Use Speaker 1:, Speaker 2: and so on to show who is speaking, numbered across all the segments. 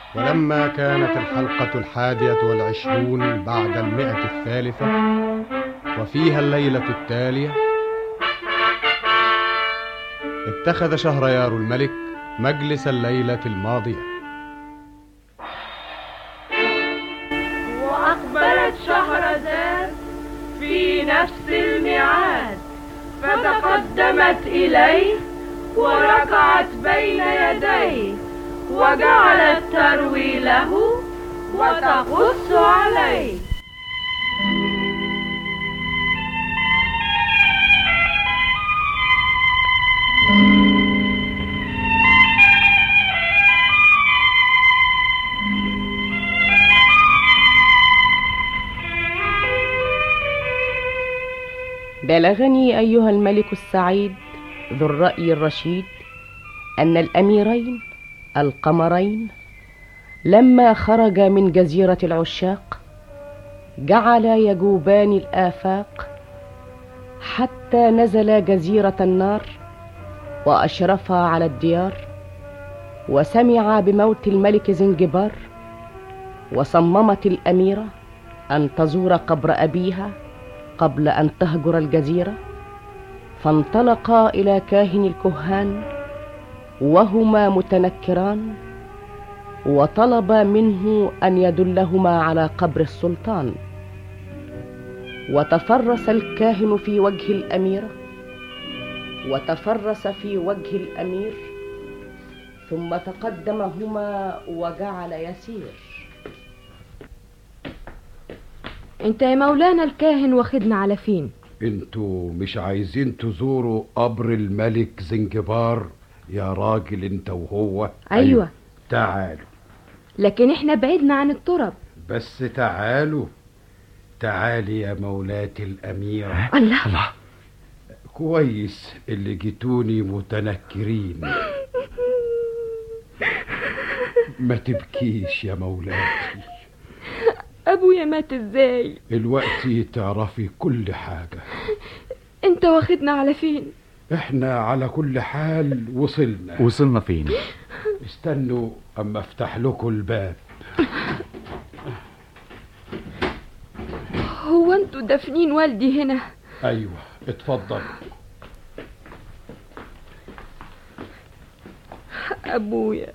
Speaker 1: ولما كانت الحلقة 21 بعد 100 وفيها الليلة التالية، اتخذ شهريار الملك مجلس الليلة الماضية.
Speaker 2: وأقبلت شهرزاد في نفس الميعاد، فتقدمت إليه وركعت بين يديه، وجعلت تروي له وتقص عليه.
Speaker 3: بلغني أيها الملك السعيد ذو الرأي الرشيد أن الأميرين القمرين لما خرجا من جزيرة العشاق جعلا يجوبان الآفاق حتى نزلا جزيرة النار وأشرفا على الديار، وسمعا بموت الملك زنجبار، وصممت الأميرة أن تزور قبر أبيها قبل أن تهجر الجزيرة، فانطلقا إلى كاهن الكهان وهما متنكران، وطلبا منه أن يدلهما على قبر السلطان. وتفرس الكاهن في وجه الأميرة وتفرس في وجه الأمير، ثم تقدمهما وجعل يسير.
Speaker 4: انت يا مولانا الكاهن واخدنا على فين؟
Speaker 5: انتوا مش عايزين تزوروا قبر الملك زنجبار يا راجل انت وهو؟
Speaker 4: أيوة.
Speaker 5: تعالوا.
Speaker 4: لكن احنا بعدنا عن التراب.
Speaker 5: بس تعالوا. تعالي يا مولاتي الأميرة.
Speaker 4: الله.
Speaker 5: كويس اللي جيتوني متنكرين. ما تبكيش يا مولاتي.
Speaker 4: أبويا مات ازاي؟
Speaker 5: الوقت تعرفي كل حاجة.
Speaker 4: انت واخدنا على فين؟
Speaker 5: احنا على كل حال
Speaker 6: وصلنا فين؟
Speaker 5: استنوا اما افتح لكم الباب.
Speaker 4: هو انتوا دافنين والدي هنا؟
Speaker 5: ايوه اتفضل.
Speaker 4: أبويا.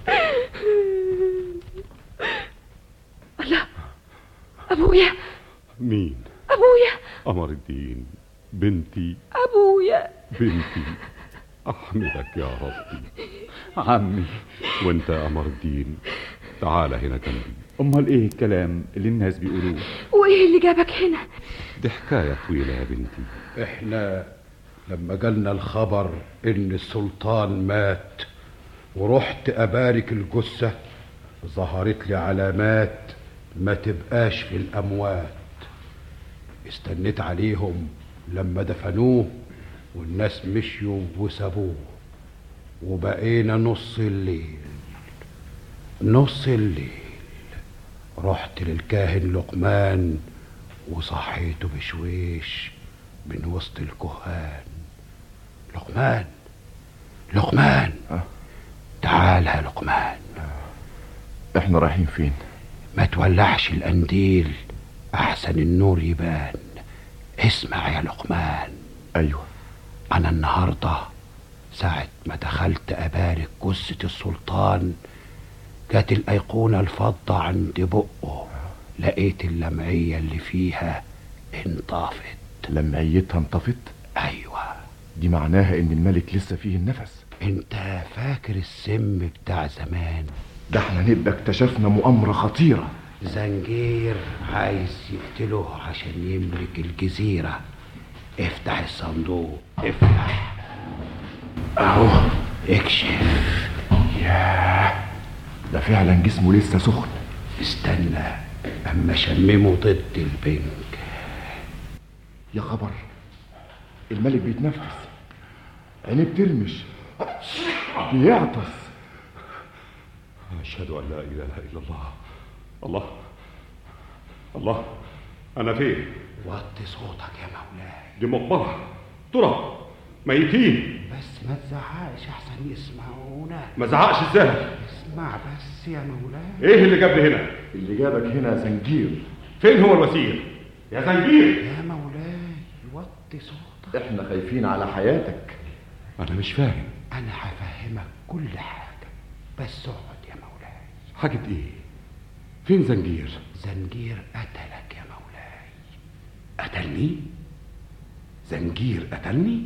Speaker 4: الله. أبويا.
Speaker 6: مين؟
Speaker 4: أبويا.
Speaker 6: قمر الدين بنتي.
Speaker 4: أبويا.
Speaker 6: بنتي أحمدك يا ربي. عمي. وانت يا قمر الدين تعال هنا جنبي.
Speaker 7: امال ايه الكلام اللي الناس بيقولوه؟
Speaker 4: وايه اللي جابك هنا؟
Speaker 6: دي حكاية طويلة يا بنتي.
Speaker 5: احنا لما جالنا الخبر ان السلطان مات ورحت ابارك الجثة، ظهرت لي علامات ما تبقاش في الاموات. استنيت عليهم لما دفنوه والناس مشيوا وسابوه، وبقينا نص الليل رحت للكاهن لقمان وصحيته بشويش من وسط الكهان. لقمان تعال يا لقمان.
Speaker 7: احنا رايحين فين؟
Speaker 5: ما تولعش القنديل احسن النور يبان. اسمع يا لقمان.
Speaker 7: ايوه.
Speaker 5: انا النهارده ساعة ما دخلت ابارك جثة السلطان جات الايقونة الفضة عند بقه، لقيت اللمعية اللي فيها انطفت.
Speaker 7: لمعيتها انطفت؟
Speaker 5: ايوه.
Speaker 7: دي معناها ان الملك لسه فيه النفس.
Speaker 5: انت فاكر السم بتاع زمان؟
Speaker 7: ده احنا نبقى اكتشفنا مؤامرة خطيرة.
Speaker 5: زنجير عايز يقتله عشان يملك الجزيرة. افتح الصندوق. افتح اهو. اكشف.
Speaker 7: ياه، ده فعلا جسمه لسه سخن.
Speaker 5: استنى اما شممه ضد البنك.
Speaker 7: يا خبر، الملك بيتنفس، عينيه بترمش، بيعطس.
Speaker 6: أشهد أن لا إله إلا الله. الله أنا فين؟
Speaker 5: وطي صوتك يا مولاي.
Speaker 6: دي مقبرة تراب ميتين.
Speaker 5: بس ما تزعقش احسن يسمعونا.
Speaker 6: ما زعقش ازاي؟
Speaker 5: اسمع بس يا مولاي.
Speaker 6: ايه اللي جابني هنا؟
Speaker 7: اللي جابك هنا زنجير.
Speaker 6: فين هو الوزير؟ يا زنجير
Speaker 5: يا مولاي وطي صوتك.
Speaker 7: احنا خايفين على حياتك.
Speaker 6: انا مش فاهم.
Speaker 5: انا هفهمك كل حاجة، بس اقعد يا مولاي.
Speaker 6: حاجة ايه؟ فين زنجير؟
Speaker 5: زنجير قتلك يا مولاي.
Speaker 6: قتلني؟ زنجير قتلني؟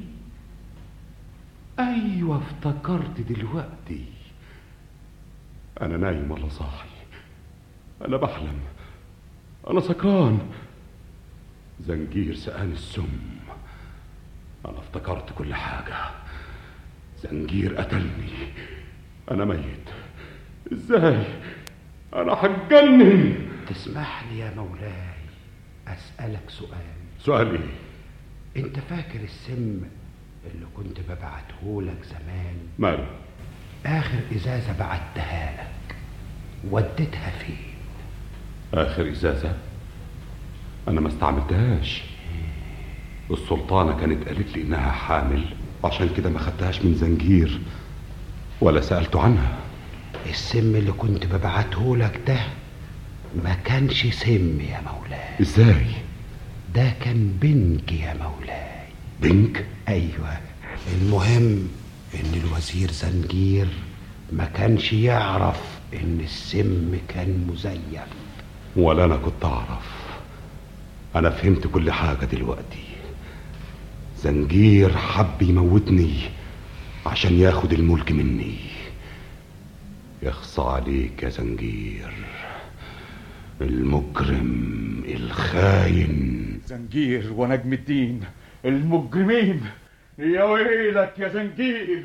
Speaker 6: ايوه افتكرت دلوقتي. انا نايم ولا صاحي؟ انا بحلم؟ انا سكران؟ زنجير سقاني السم. انا افتكرت كل حاجة. زنجير قتلني. انا ميت. ازاي؟ انا هتجنن.
Speaker 5: تسمح لي يا مولاي اسألك سؤال؟
Speaker 6: سؤال ايه؟
Speaker 5: انت فاكر السم اللي كنت ببعتهولك زمان؟
Speaker 6: ماله؟
Speaker 5: اخر ازازة بعتها لك وديتها فين؟
Speaker 6: اخر ازازة؟ انا ما استعملتهاش. السلطانة كانت قالت لي انها حامل، عشان كده ما خدتهاش من زنجير ولا سألته عنها.
Speaker 5: السم اللي كنت ببعتهولك ده ما كانش سم يا مولاي.
Speaker 6: ازاي؟
Speaker 5: ده كان بنك يا مولاي.
Speaker 6: بنك؟
Speaker 5: ايوه. المهم ان الوزير زنجير ما كانش يعرف ان السم كان مزيف.
Speaker 6: ولا انا كنت اعرف. انا فهمت كل حاجة دلوقتي. زنجير حب يموتني عشان ياخد الملك مني. يخصى عليك يا زنجير، المجرم الخاين.
Speaker 8: زنجير ونجم الدين المجرمين. يا ويلك يا زنجير.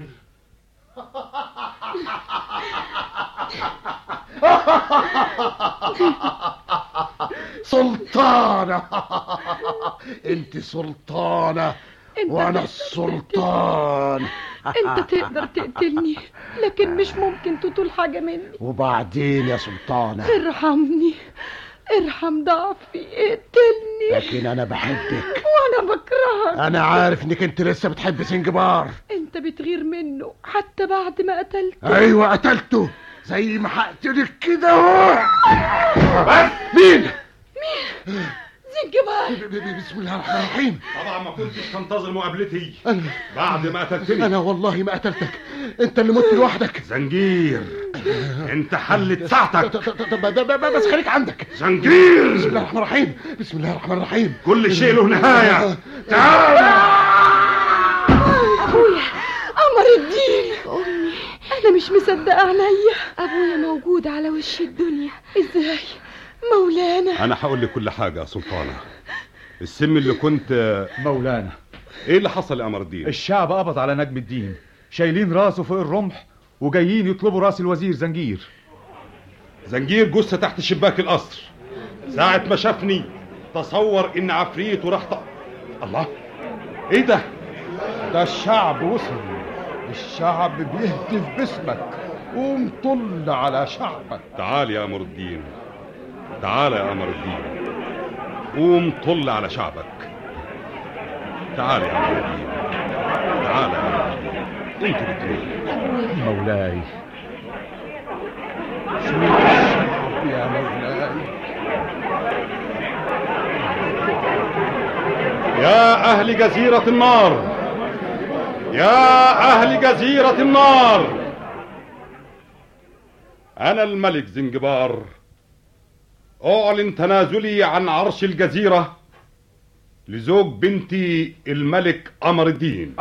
Speaker 5: سلطانة. انت سلطانة وانا السلطان.
Speaker 4: انت تقدر تقتلني لكن مش ممكن تطول حاجة مني.
Speaker 5: وبعدين يا سلطانة؟
Speaker 4: ارحمني، ارحم ضعفي، اقتلني.
Speaker 5: لكن انا بحبك
Speaker 4: وانا بكرهك.
Speaker 5: انا عارف انك انت لسه بتحب زنجبار.
Speaker 4: انت بتغير منه حتى بعد ما قتلته.
Speaker 5: ايوه قتلته زي ما هقتلك كده اهو. مين؟ زنجبار. بسم الله الرحمن الرحيم.
Speaker 6: طبعا ما كنتش تنتظر مقابلتي بعد ما قتلتني.
Speaker 5: انا والله ما قتلتك، انت اللي مت لوحدك.
Speaker 6: زنجير انت حلت ساعتك.
Speaker 5: بس خليك عندك.
Speaker 6: زنجير.
Speaker 5: بسم الله الرحمن الرحيم. بسم الله الرحمن الرحيم.
Speaker 6: كل شيء له نهاية. تعال.
Speaker 4: ابويا قمر الدين. امي انا مش مصدقه عينيا. ابويا موجود على وش الدنيا. ازاي مولانا؟
Speaker 6: انا هقول لك كل حاجة يا سلطانة. السم اللي كنت
Speaker 8: مولانا،
Speaker 6: ايه اللي حصل يا قمر الدين؟
Speaker 8: الشعب قبض على نجم الدين، شايلين راسه فوق الرمح وجايين يطلبوا راس الوزير زنجير.
Speaker 6: زنجير جثة تحت شباك القصر. ساعة ما شافني تصور ان عفريت وراح الله، ايه ده؟
Speaker 5: ده الشعب وصل. الشعب بيهتف باسمك. قوم طل على شعبك.
Speaker 6: تعال يا قمر الدين، تعال يا قمر الدين، قوم طل على شعبك. تعال يا قمر الدين، تعال يا قمر الدين. انتوا الاثنين.
Speaker 8: مولاي
Speaker 5: شوف الشعب يا مولاي.
Speaker 6: يا أهل جزيرة النار، يا أهل جزيرة النار، أنا الملك زنجبار أعلن تنازلي عن عرش الجزيرة لزوج بنتي الملك قمر الدين.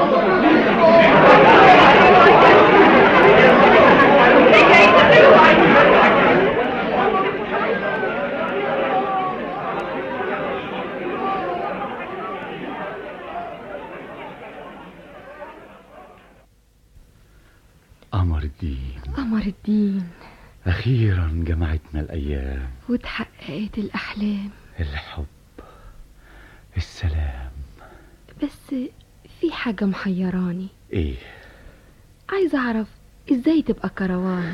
Speaker 9: قمر الدين،
Speaker 4: قمر الدين،
Speaker 9: أخيرا جمعتنا الأيام
Speaker 4: وتحققت الأحلام،
Speaker 9: الحب، السلام.
Speaker 4: بس في حاجة محيراني.
Speaker 9: إيه؟
Speaker 4: عايزة أعرف إزاي تبقى كروان.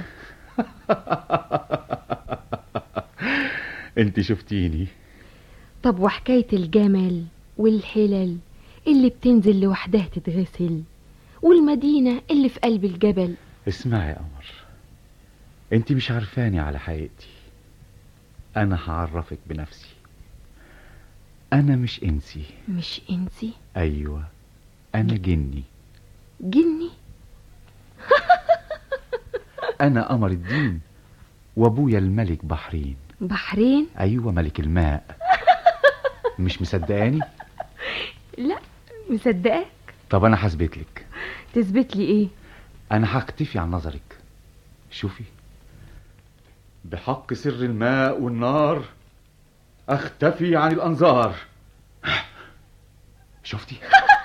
Speaker 9: أنت شفتيني.
Speaker 4: طب وحكاية الجمل والحلل اللي بتنزل لوحدها تتغسل والمدينة اللي في قلب الجبل.
Speaker 9: اسمعي يا قمر، انت مش عارفاني على حقيقتي. انا هعرفك بنفسي. انا مش انسي.
Speaker 4: مش انسي؟
Speaker 9: ايوه، انا جني.
Speaker 4: جني؟
Speaker 9: انا قمر الدين، وابويا الملك بحرين.
Speaker 4: بحرين؟
Speaker 9: ايوه، ملك الماء. مش مصدقاني؟
Speaker 4: لا، مصدقاك.
Speaker 9: طب انا هثبت لك.
Speaker 4: تثبت لي ايه؟
Speaker 9: انا هختفي عن نظرك. شوفي،
Speaker 8: بحق سر الماء والنار اختفي عن الانظار.
Speaker 9: شفتي؟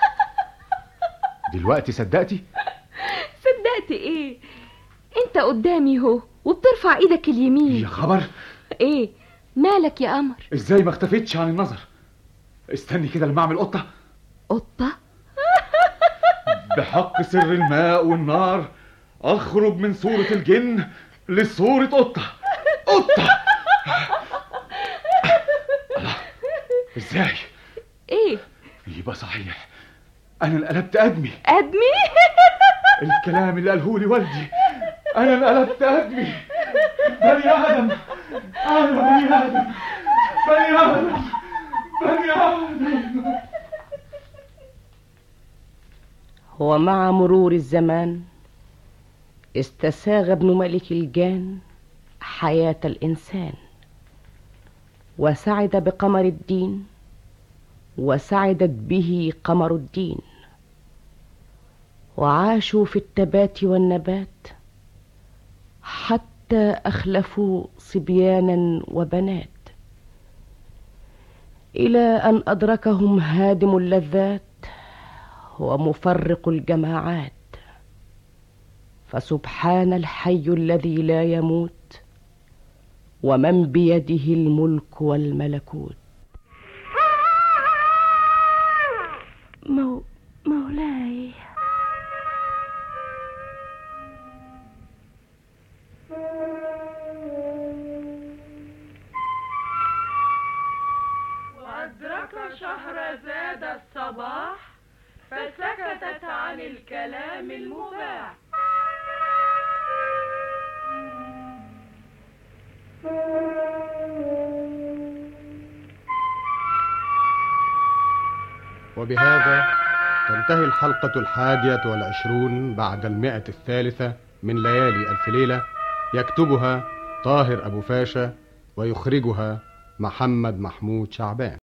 Speaker 9: دلوقتي صدقتي؟
Speaker 4: صدقت ايه؟ انت قدامي اهو وبترفع ايدك اليمين.
Speaker 8: يا خبر!
Speaker 4: ايه مالك يا قمر؟
Speaker 8: ازاي ما اختفيتش عن النظر؟ استني كده لما اعمل قطة.
Speaker 4: قطة؟
Speaker 8: بحق سر الماء والنار اخرج من صورة الجن لصورة قطة. قطة! الله، ازاي؟
Speaker 4: ايه؟
Speaker 8: يبقى صحيح انا انقلبت ادمي.
Speaker 4: ادمي؟
Speaker 8: الكلام اللي قاله لي والدي، انا انقلبت ادمي. بني ادم، انا بني ادم، بني ادم، بني ادم.
Speaker 3: ومع مرور الزمان استساغ ابن ملك الجان حياة الإنسان، وسعد بقمر الدين، وسعدت به قمر الدين، وعاشوا في التبات والنبات حتى أخلفوا صبيانا وبنات، إلى أن أدركهم هادم اللذات ومفرق الجماعات. فسبحان الحي الذي لا يموت، ومن بيده الملك والملكوت. مولاي.
Speaker 2: وأدرك شهرزاد الصباح فسكتت عن الكلام المباح.
Speaker 1: وبهذا تنتهي الحلقة 21 بعد 100 من ليالي ألف ليلة. يكتبها طاهر أبو فاشا ويخرجها محمد محمود شعبان.